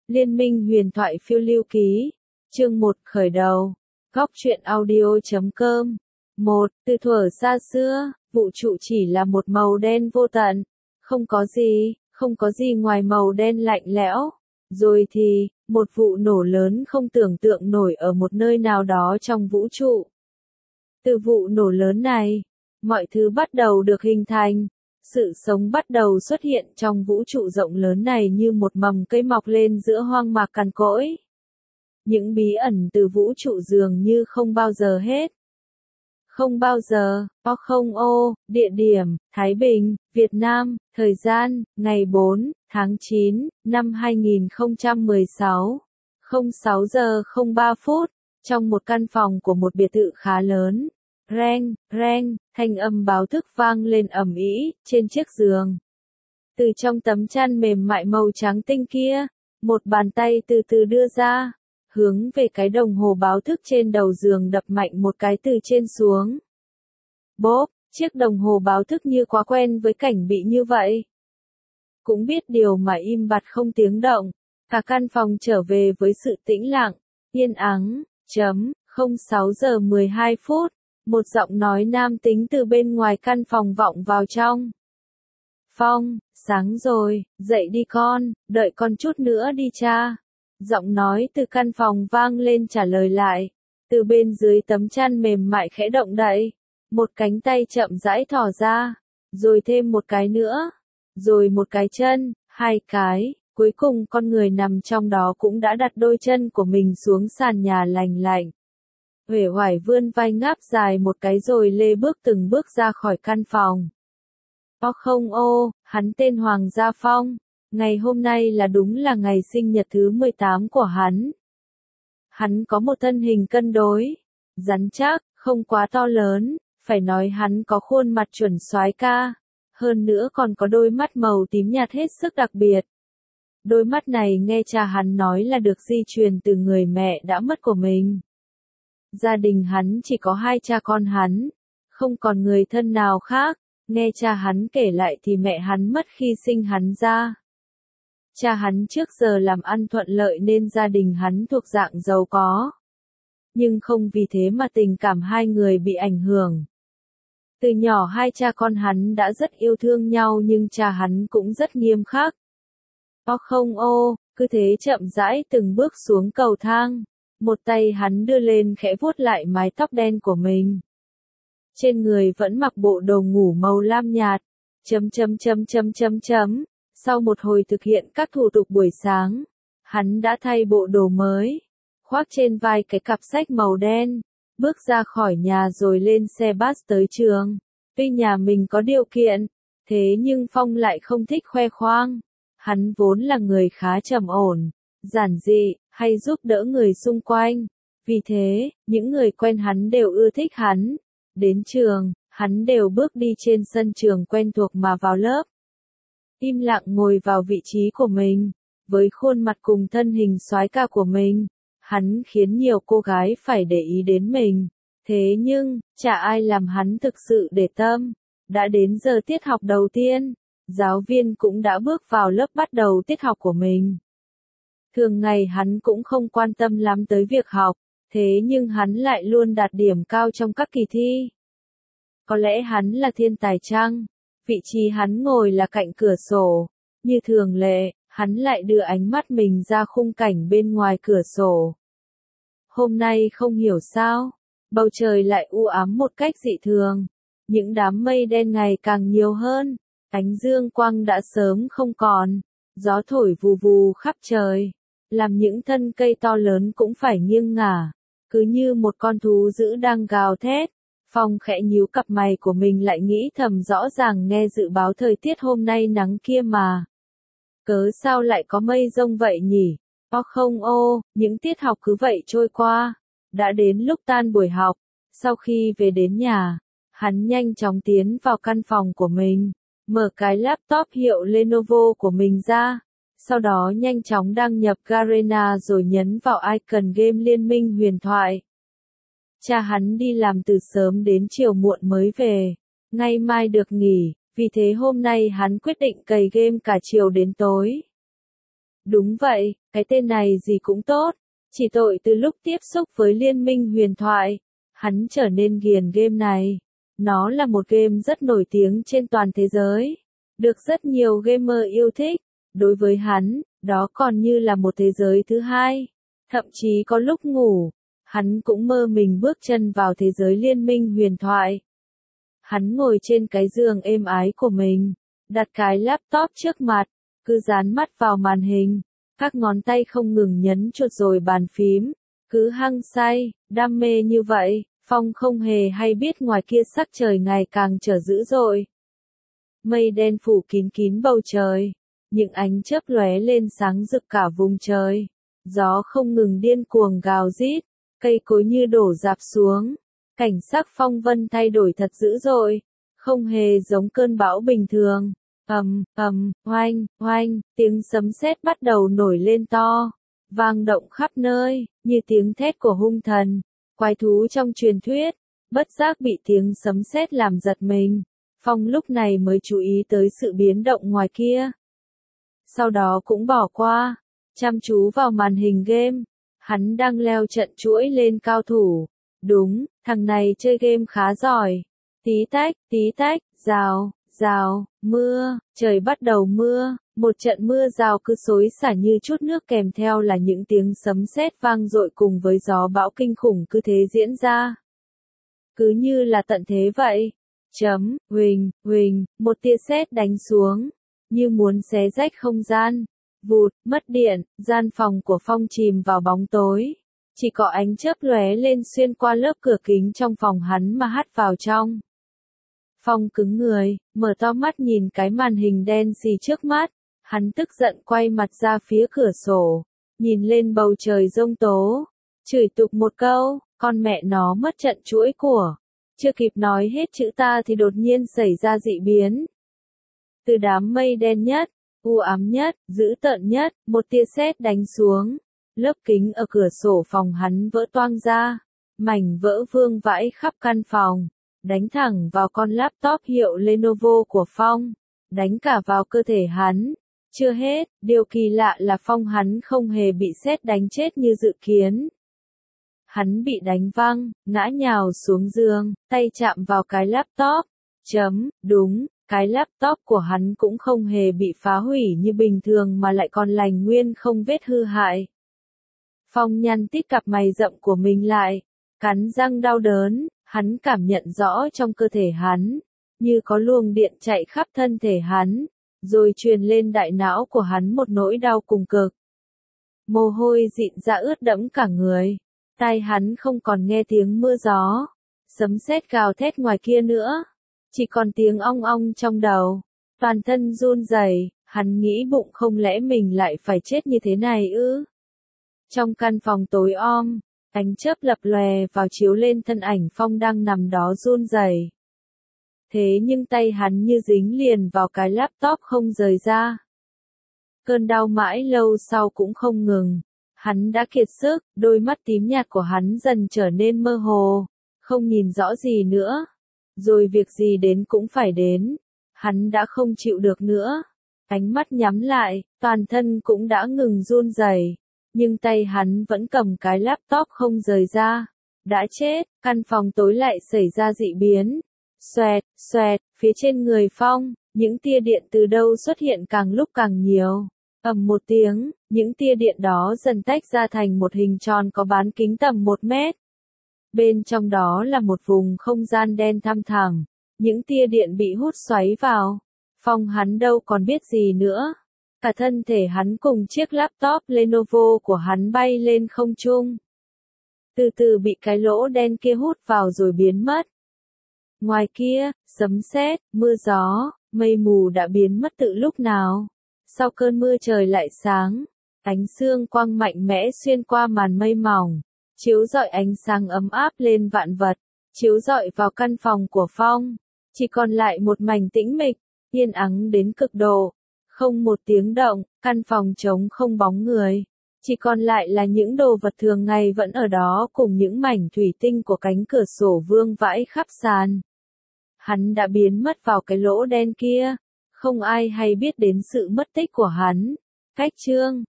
Liên minh huyền thoại phiêu lưu ký. Chương 1 khởi đầu. Góc truyện audio.com. 1. Từ thuở xa xưa, vũ trụ chỉ là một màu đen vô tận. Không có gì ngoài màu đen lạnh lẽo. Rồi thì, một vụ nổ lớn không tưởng tượng nổi ở một nơi nào đó trong vũ trụ. Từ vụ nổ lớn này, mọi thứ bắt đầu được hình thành. Sự sống bắt đầu xuất hiện trong vũ trụ rộng lớn này như một mầm cây mọc lên giữa hoang mạc cằn cỗi. Những bí ẩn từ vũ trụ dường như không bao giờ hết. Không bao giờ, địa điểm, Thái Bình, Việt Nam, thời gian, ngày 4, tháng 9, năm 2016, 06 giờ 03 phút, trong một căn phòng của một biệt thự khá lớn. Reng, reng, thanh âm báo thức vang lên ầm ĩ trên chiếc giường. Từ trong tấm chăn mềm mại màu trắng tinh kia, một bàn tay từ từ đưa ra, hướng về cái đồng hồ báo thức trên đầu giường đập mạnh một cái từ trên xuống. Bốp, chiếc đồng hồ báo thức như quá quen với cảnh bị như vậy. Cũng biết điều mà im bặt không tiếng động, cả căn phòng trở về với sự tĩnh lặng, yên ắng. 06 giờ 12 phút. Một giọng nói nam tính từ bên ngoài căn phòng vọng vào trong. Phong, sáng rồi, dậy đi con, đợi con chút nữa đi cha. Giọng nói từ căn phòng vang lên trả lời lại. Từ bên dưới tấm chăn mềm mại khẽ động đậy. Một cánh tay chậm rãi thò ra. Rồi thêm một cái nữa. Rồi một cái chân, hai cái. Cuối cùng con người nằm trong đó cũng đã đặt đôi chân của mình xuống sàn nhà lành lạnh. Uể oải vươn vai ngáp dài một cái rồi lê bước từng bước ra khỏi căn phòng. Hắn tên Hoàng Gia Phong. Ngày hôm nay đúng là ngày sinh nhật thứ 18 của hắn. Hắn có một thân hình cân đối, rắn chắc, không quá to lớn, phải nói hắn có khuôn mặt chuẩn soái ca. Hơn nữa còn có đôi mắt màu tím nhạt hết sức đặc biệt. Đôi mắt này nghe cha hắn nói là được di truyền từ người mẹ đã mất của mình. Gia đình hắn chỉ có hai cha con hắn, không còn người thân nào khác. Nghe cha hắn kể lại thì mẹ hắn mất khi sinh hắn ra. Cha hắn trước giờ làm ăn thuận lợi nên gia đình hắn thuộc dạng giàu có. Nhưng không vì thế mà tình cảm hai người bị ảnh hưởng. Từ nhỏ hai cha con hắn đã rất yêu thương nhau nhưng cha hắn cũng rất nghiêm khắc. Cứ thế chậm rãi từng bước xuống cầu thang. Một tay hắn đưa lên khẽ vuốt lại mái tóc đen của mình. Trên người vẫn mặc bộ đồ ngủ màu lam nhạt. Sau một hồi thực hiện các thủ tục buổi sáng, hắn đã thay bộ đồ mới, khoác trên vai cái cặp sách màu đen, bước ra khỏi nhà rồi lên xe bus tới trường. Tuy nhà mình có điều kiện, thế nhưng Phong lại không thích khoe khoang. Hắn vốn là người khá trầm ổn, giản dị, hay giúp đỡ người xung quanh. Vì thế, những người quen hắn đều ưa thích hắn. Đến trường, hắn đều bước đi trên sân trường quen thuộc mà vào lớp. Im lặng ngồi vào vị trí của mình, với khuôn mặt cùng thân hình soái ca của mình, hắn khiến nhiều cô gái phải để ý đến mình. Thế nhưng, chả ai làm hắn thực sự để tâm. Đã đến giờ tiết học đầu tiên, giáo viên cũng đã bước vào lớp bắt đầu tiết học của mình. Thường ngày hắn cũng không quan tâm lắm tới việc học, thế nhưng hắn lại luôn đạt điểm cao trong các kỳ thi. Có lẽ hắn là thiên tài chăng? Vị trí hắn ngồi là cạnh cửa sổ. Như thường lệ, hắn lại đưa ánh mắt mình ra khung cảnh bên ngoài cửa sổ. Hôm nay không hiểu sao, bầu trời lại u ám một cách dị thường. Những đám mây đen ngày càng nhiều hơn, ánh dương quang đã sớm không còn. Gió thổi vù vù khắp trời, làm những thân cây to lớn cũng phải nghiêng ngả, cứ như một con thú dữ đang gào thét. Phong khẽ nhíu cặp mày của mình lại nghĩ thầm rõ ràng nghe dự báo thời tiết hôm nay nắng kia mà. Cớ sao lại có mây giông vậy nhỉ? Những tiết học cứ vậy trôi qua. Đã đến lúc tan buổi học, sau khi về đến nhà, hắn nhanh chóng tiến vào căn phòng của mình, mở cái laptop hiệu Lenovo của mình ra. Sau đó nhanh chóng đăng nhập Garena rồi nhấn vào icon game Liên minh huyền thoại. Cha hắn đi làm từ sớm đến chiều muộn mới về. Ngày mai được nghỉ, vì thế hôm nay hắn quyết định cày game cả chiều đến tối. Đúng vậy, cái tên này gì cũng tốt. Chỉ tội từ lúc tiếp xúc với Liên minh huyền thoại, hắn trở nên ghiền game này. Nó là một game rất nổi tiếng trên toàn thế giới, được rất nhiều gamer yêu thích. Đối với hắn, đó còn như là một thế giới thứ hai. Thậm chí có lúc ngủ, hắn cũng mơ mình bước chân vào thế giới Liên minh huyền thoại. Hắn ngồi trên cái giường êm ái của mình, đặt cái laptop trước mặt, cứ dán mắt vào màn hình, các ngón tay không ngừng nhấn chuột rồi bàn phím, cứ hăng say, đam mê như vậy. Phong không hề hay biết ngoài kia sắc trời ngày càng trở dữ dội. Mây đen phủ kín kín bầu trời, những ánh chớp lóe lên sáng rực cả vùng trời. Gió không ngừng điên cuồng gào rít, cây cối như đổ rạp xuống. Cảnh sắc phong vân thay đổi thật dữ dội, không hề giống cơn bão bình thường. Oanh, oanh, tiếng sấm sét bắt đầu nổi lên to, vang động khắp nơi, như tiếng thét của hung thần, quái thú trong truyền thuyết. Bất giác bị tiếng sấm sét làm giật mình, Phong lúc này mới chú ý tới sự biến động ngoài kia. Sau đó cũng bỏ qua, chăm chú vào màn hình game, hắn đang leo trận chuỗi lên cao thủ. Đúng, thằng này chơi game khá giỏi. Tí tách, rào, rào, mưa, trời bắt đầu mưa, một trận mưa rào cứ xối xả như chút nước kèm theo là những tiếng sấm sét vang dội cùng với gió bão kinh khủng cứ thế diễn ra. Cứ như là tận thế vậy. Huỳnh, một tia sét đánh xuống, như muốn xé rách không gian. Vụt, mất điện, gian phòng của Phong chìm vào bóng tối. Chỉ có ánh chớp lóe lên xuyên qua lớp cửa kính trong phòng hắn mà hắt vào trong. Phong cứng người, mở to mắt nhìn cái màn hình đen xì trước mắt. Hắn tức giận quay mặt ra phía cửa sổ, nhìn lên bầu trời giông tố, chửi tục một câu, con mẹ nó mất trận chuỗi của. Chưa kịp nói hết chữ ta thì đột nhiên xảy ra dị biến. Từ đám mây đen nhất, u ám nhất, dữ tợn nhất, một tia sét đánh xuống. Lớp kính ở cửa sổ phòng hắn vỡ toang ra, mảnh vỡ vương vãi khắp căn phòng, đánh thẳng vào con laptop hiệu Lenovo của Phong, đánh cả vào cơ thể hắn. Chưa hết, điều kỳ lạ là Phong hắn không hề bị sét đánh chết như dự kiến. Hắn bị đánh văng, ngã nhào xuống giường, tay chạm vào cái laptop. Đúng, cái laptop của hắn cũng không hề bị phá hủy như bình thường mà lại còn lành nguyên không vết hư hại. Phong nhăn tít cặp mày rậm của mình lại, cắn răng đau đớn, hắn cảm nhận rõ trong cơ thể hắn, như có luồng điện chạy khắp thân thể hắn, rồi truyền lên đại não của hắn một nỗi đau cùng cực. Mồ hôi dịn ra ướt đẫm cả người, tai hắn không còn nghe tiếng mưa gió, sấm sét gào thét ngoài kia nữa, chỉ còn tiếng ong ong trong đầu, toàn thân run rẩy, hắn nghĩ bụng không lẽ mình lại phải chết như thế này ư? Trong căn phòng tối om, ánh chớp lập lòe vào chiếu lên thân ảnh Phong đang nằm đó run rẩy. Thế nhưng tay hắn như dính liền vào cái laptop không rời ra. Cơn đau mãi lâu sau cũng không ngừng. Hắn đã kiệt sức, đôi mắt tím nhạt của hắn dần trở nên mơ hồ, không nhìn rõ gì nữa. Rồi việc gì đến cũng phải đến. Hắn đã không chịu được nữa. Ánh mắt nhắm lại, toàn thân cũng đã ngừng run rẩy. Nhưng tay hắn vẫn cầm cái laptop không rời ra. Đã chết, căn phòng tối lại xảy ra dị biến. Xoẹt, phía trên người Phong, những tia điện từ đâu xuất hiện càng lúc càng nhiều. Ầm một tiếng, những tia điện đó dần tách ra thành một hình tròn có bán kính tầm 1 mét. Bên trong đó là một vùng không gian đen thăm thẳm. Những tia điện bị hút xoáy vào. Phong hắn đâu còn biết gì nữa. Cả thân thể hắn cùng chiếc laptop Lenovo của hắn bay lên không trung. Từ từ bị cái lỗ đen kia hút vào rồi biến mất. Ngoài kia, sấm sét, mưa gió, mây mù đã biến mất từ lúc nào. Sau cơn mưa trời lại sáng, ánh sương quang mạnh mẽ xuyên qua màn mây mỏng, chiếu rọi ánh sáng ấm áp lên vạn vật, chiếu rọi vào căn phòng của Phong. Chỉ còn lại một mảnh tĩnh mịch, yên ắng đến cực độ, không một tiếng động, căn phòng trống không bóng người. Chỉ còn lại là những đồ vật thường ngày vẫn ở đó cùng những mảnh thủy tinh của cánh cửa sổ vương vãi khắp sàn. Hắn đã biến mất vào cái lỗ đen kia. Không ai hay biết đến sự mất tích của hắn. Cách chương